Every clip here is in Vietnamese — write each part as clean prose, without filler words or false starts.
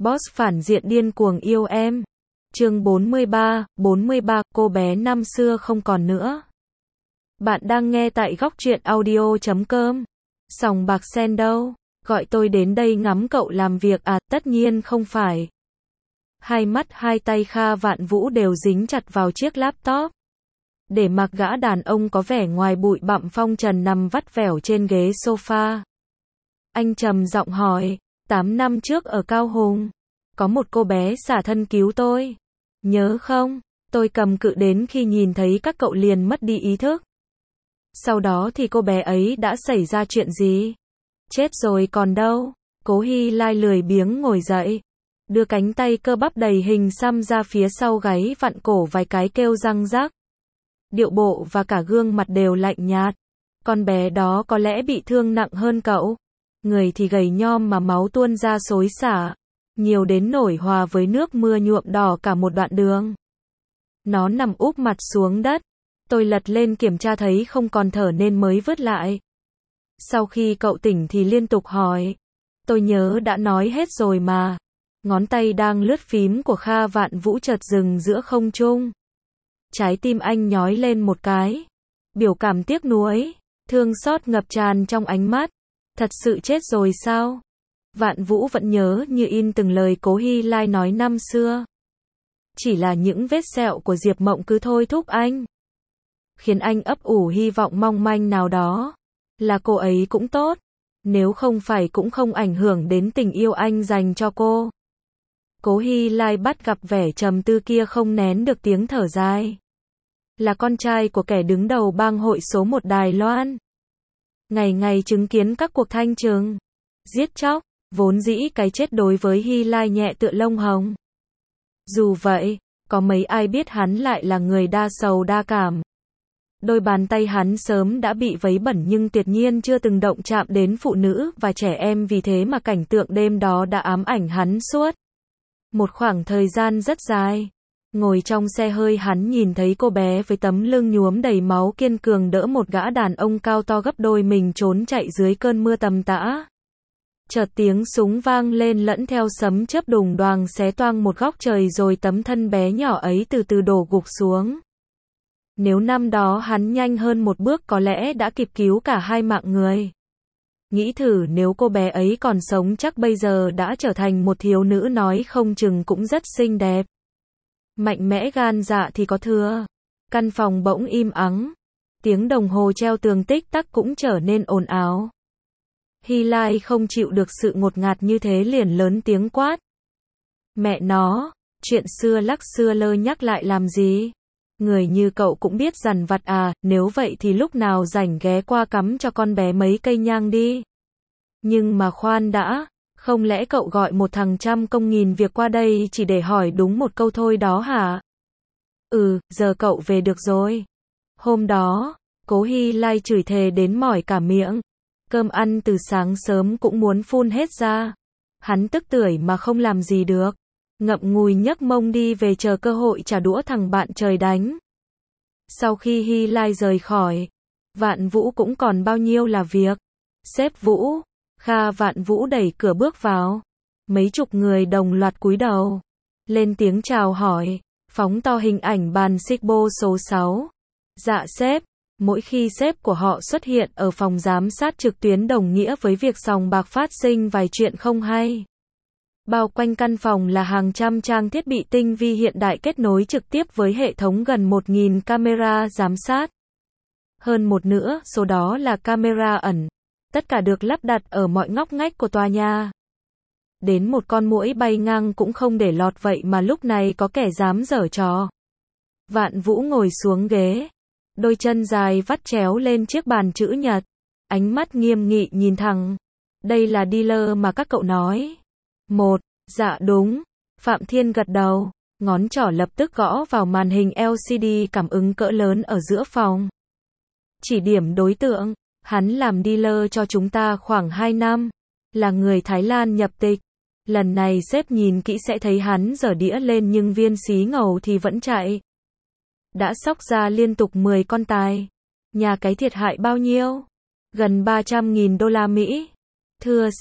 Boss phản diện điên cuồng yêu em. Chương 43, cô bé năm xưa không còn nữa. Bạn đang nghe tại góc truyện audio.com. Sòng bạc sen đâu? Gọi tôi đến đây ngắm cậu làm việc à? Tất nhiên không phải. Hai mắt hai tay Kha Vạn Vũ đều dính chặt vào chiếc laptop. Để mặc gã đàn ông có vẻ ngoài bụi bặm phong trần nằm vắt vẻo trên ghế sofa. Anh trầm giọng hỏi, 8 năm trước ở Cao Hùng, có một cô bé xả thân cứu tôi. Nhớ không? Tôi cầm cự đến khi nhìn thấy các cậu liền mất đi ý thức. Sau đó thì cô bé ấy đã xảy ra chuyện gì? Chết rồi còn đâu? Cố Hy Lai lười biếng ngồi dậy, đưa cánh tay cơ bắp đầy hình xăm ra phía sau gáy vặn cổ vài cái kêu răng rắc. Điệu bộ và cả gương mặt đều lạnh nhạt. Con bé đó có lẽ bị thương nặng hơn cậu. Người thì gầy nhom mà máu tuôn ra xối xả, nhiều đến nổi hòa với nước mưa nhuộm đỏ cả một đoạn đường. Nó nằm úp mặt xuống đất. Tôi lật lên kiểm tra thấy không còn thở nên mới vứt lại. Sau khi cậu tỉnh thì liên tục hỏi. Tôi nhớ đã nói hết rồi mà. Ngón tay đang lướt phím của Kha Vạn Vũ chợt dừng giữa không trung. Trái tim anh nhói lên một cái. Biểu cảm tiếc nuối, thương xót ngập tràn trong ánh mắt. Thật sự chết rồi sao? Vạn Vũ vẫn nhớ như in từng lời Cố Hy Lai nói năm xưa. Chỉ là những vết sẹo của Diệp Mộng cứ thôi thúc anh, khiến anh ấp ủ hy vọng mong manh nào đó. Là cô ấy cũng tốt. Nếu không phải cũng không ảnh hưởng đến tình yêu anh dành cho cô. Cố Hy Lai bắt gặp vẻ trầm tư kia không nén được tiếng thở dài. Là con trai của kẻ đứng đầu bang hội số 1 Đài Loan. Ngày ngày chứng kiến các cuộc thanh trừng, giết chóc, vốn dĩ cái chết đối với Hy Lai nhẹ tựa lông hồng. Dù vậy, có mấy ai biết hắn lại là người đa sầu đa cảm. Đôi bàn tay hắn sớm đã bị vấy bẩn nhưng tuyệt nhiên chưa từng động chạm đến phụ nữ và trẻ em, vì thế mà cảnh tượng đêm đó đã ám ảnh hắn suốt một khoảng thời gian rất dài. Ngồi trong xe hơi hắn nhìn thấy cô bé với tấm lưng nhuốm đầy máu kiên cường đỡ một gã đàn ông cao to gấp đôi mình trốn chạy dưới cơn mưa tầm tã. Chợt tiếng súng vang lên lẫn theo sấm chớp đùng đoàng xé toang một góc trời rồi tấm thân bé nhỏ ấy từ từ đổ gục xuống. Nếu năm đó hắn nhanh hơn một bước có lẽ đã kịp cứu cả hai mạng người. Nghĩ thử nếu cô bé ấy còn sống chắc bây giờ đã trở thành một thiếu nữ nói không chừng cũng rất xinh đẹp. Mạnh mẽ gan dạ thì có thừa. Căn phòng bỗng im ắng. Tiếng đồng hồ treo tường tích tắc cũng trở nên ồn ào. Hy Lai không chịu được sự ngột ngạt như thế liền lớn tiếng quát. Mẹ nó, chuyện xưa lắc xưa lơ nhắc lại làm gì? Người như cậu cũng biết dằn vặt à? Nếu vậy thì lúc nào rảnh ghé qua cắm cho con bé mấy cây nhang đi. Nhưng mà khoan đã, không lẽ cậu gọi một thằng trăm công nghìn việc qua đây chỉ để hỏi đúng một câu thôi đó hả? Giờ cậu về được rồi. Hôm đó, Cố Hy Lai chửi thề đến mỏi cả miệng. Cơm ăn từ sáng sớm cũng muốn phun hết ra. Hắn tức tưởi mà không làm gì được. Ngậm ngùi nhấc mông đi về chờ cơ hội trả đũa thằng bạn trời đánh. Sau khi Hy Lai rời khỏi, Vạn Vũ cũng còn bao nhiêu là việc. Sếp Vũ, Kha Vạn Vũ đẩy cửa bước vào. Mấy chục người đồng loạt cúi đầu, lên tiếng chào hỏi, phóng to hình ảnh bàn Sigbo số 6. Dạ sếp. Mỗi khi sếp của họ xuất hiện ở phòng giám sát trực tuyến đồng nghĩa với việc sòng bạc phát sinh vài chuyện không hay. Bao quanh căn phòng là hàng trăm trang thiết bị tinh vi hiện đại kết nối trực tiếp với hệ thống gần 1.000 camera giám sát. Hơn một nửa số đó là camera ẩn. Tất cả được lắp đặt ở mọi ngóc ngách của tòa nhà. Đến một con muỗi bay ngang cũng không để lọt vậy mà lúc này có kẻ dám giở trò. Vạn Vũ ngồi xuống ghế. Đôi chân dài vắt chéo lên chiếc bàn chữ nhật. Ánh mắt nghiêm nghị nhìn thẳng. Đây là dealer mà các cậu nói. Dạ đúng. Phạm Thiên gật đầu. Ngón trỏ lập tức gõ vào màn hình LCD cảm ứng cỡ lớn ở giữa phòng. Chỉ điểm đối tượng. Hắn làm dealer cho chúng ta khoảng 2 năm. Là người Thái Lan nhập tịch. Lần này sếp nhìn kỹ sẽ thấy hắn giở đĩa lên nhưng viên xí ngầu thì vẫn chạy. Đã xóc ra liên tục 10 con tài. Nhà cái thiệt hại bao nhiêu? Gần 300.000 đô la Mỹ. Thưa sếp,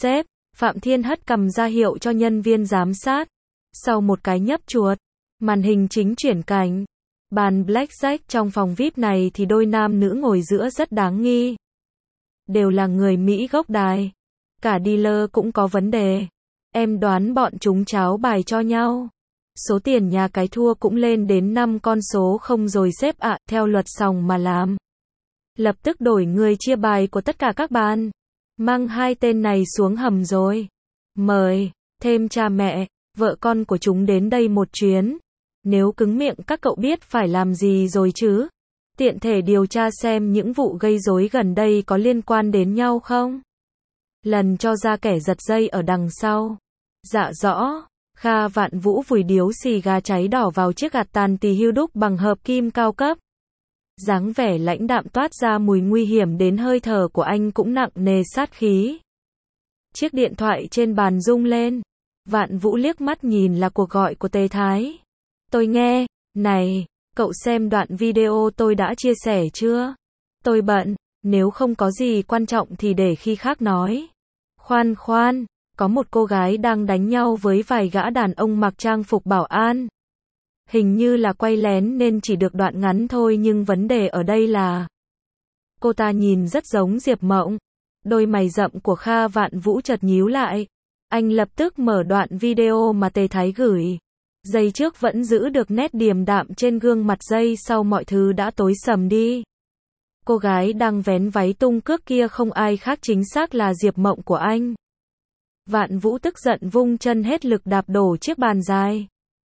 Phạm Thiên hất cằm ra hiệu cho nhân viên giám sát. Sau một cái nhấp chuột, màn hình chính chuyển cảnh. Bàn blackjack trong phòng VIP này thì đôi nam nữ ngồi giữa rất đáng nghi. Đều là người Mỹ gốc Đài. Cả dealer cũng có vấn đề. Em đoán bọn chúng cháo bài cho nhau. Số tiền nhà cái thua cũng lên đến 5 con số không rồi sếp ạ, theo luật sòng mà làm. Lập tức đổi người chia bài của tất cả các bàn. Mang hai tên này xuống hầm rồi. Mời thêm cha mẹ, vợ con của chúng đến đây một chuyến. Nếu cứng miệng các cậu biết phải làm gì rồi chứ. Tiện thể điều tra xem những vụ gây rối gần đây có liên quan đến nhau không. Lần cho ra kẻ giật dây ở đằng sau. Dạ rõ. Kha Vạn Vũ vùi điếu xì gà cháy đỏ vào chiếc gạt tàn tì hưu đúc bằng hợp kim cao cấp. Dáng vẻ lãnh đạm toát ra mùi nguy hiểm đến hơi thở của anh cũng nặng nề sát khí. Chiếc điện thoại trên bàn rung lên. Vạn Vũ liếc mắt nhìn là cuộc gọi của Tề Thái. Tôi nghe, này, cậu xem đoạn video tôi đã chia sẻ chưa? Tôi bận, nếu không có gì quan trọng thì để khi khác nói. Khoan khoan, có một cô gái đang đánh nhau với vài gã đàn ông mặc trang phục bảo an. Hình như là quay lén nên chỉ được đoạn ngắn thôi nhưng vấn đề ở đây là cô ta nhìn rất giống Diệp Mộng. Đôi mày rậm của Kha Vạn Vũ chợt nhíu lại. Anh lập tức mở đoạn video mà Tề Thái gửi. Giây trước vẫn giữ được nét điềm đạm trên gương mặt, giây sau mọi thứ đã tối sầm đi. Cô gái đang vén váy tung cước kia không ai khác chính xác là Diệp Mộng của anh. Vạn Vũ tức giận vung chân hết lực đạp đổ chiếc bàn dài.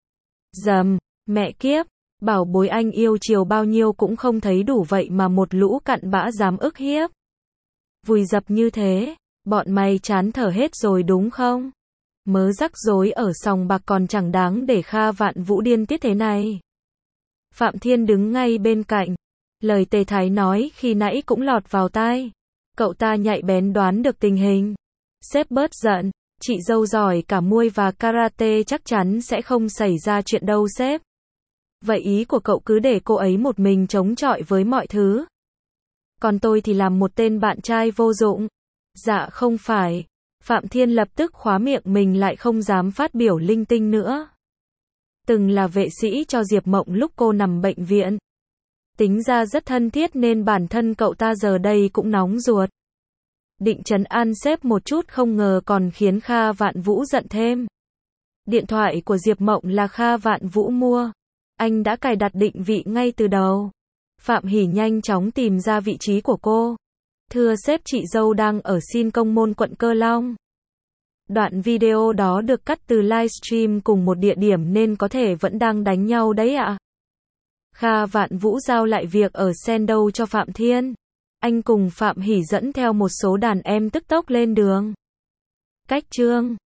Dầm, mẹ kiếp, bảo bối anh yêu chiều bao nhiêu cũng không thấy đủ vậy mà một lũ cặn bã dám ức hiếp. Vùi dập như thế, bọn mày chán thở hết rồi đúng không? Mớ rắc rối ở sòng bạc còn chẳng đáng để Kha Vạn Vũ điên tiết thế này. Phạm Thiên đứng ngay bên cạnh. Lời Tề Thái nói khi nãy cũng lọt vào tai. Cậu ta nhạy bén đoán được tình hình. Sếp bớt giận, chị dâu giỏi cả muay và karate chắc chắn sẽ không xảy ra chuyện đâu sếp. Vậy ý của cậu cứ để cô ấy một mình chống chọi với mọi thứ. Còn tôi thì làm một tên bạn trai vô dụng. Dạ không phải. Phạm Thiên lập tức khóa miệng mình lại không dám phát biểu linh tinh nữa. Từng là vệ sĩ cho Diệp Mộng lúc cô nằm bệnh viện. Tính ra rất thân thiết nên bản thân cậu ta giờ đây cũng nóng ruột. Định trấn an sếp một chút không ngờ còn khiến Kha Vạn Vũ giận thêm. Điện thoại của Diệp Mộng là Kha Vạn Vũ mua. Anh đã cài đặt định vị ngay từ đầu. Phạm Hỷ nhanh chóng tìm ra vị trí của cô. Thưa sếp, chị dâu đang ở Xin Công Môn quận Cơ Long. Đoạn video đó được cắt từ livestream cùng một địa điểm nên có thể vẫn đang đánh nhau đấy ạ. Kha Vạn Vũ giao lại việc ở Sendo cho Phạm Thiên. Anh cùng Phạm Hỷ dẫn theo một số đàn em tức tốc lên đường. Cách chương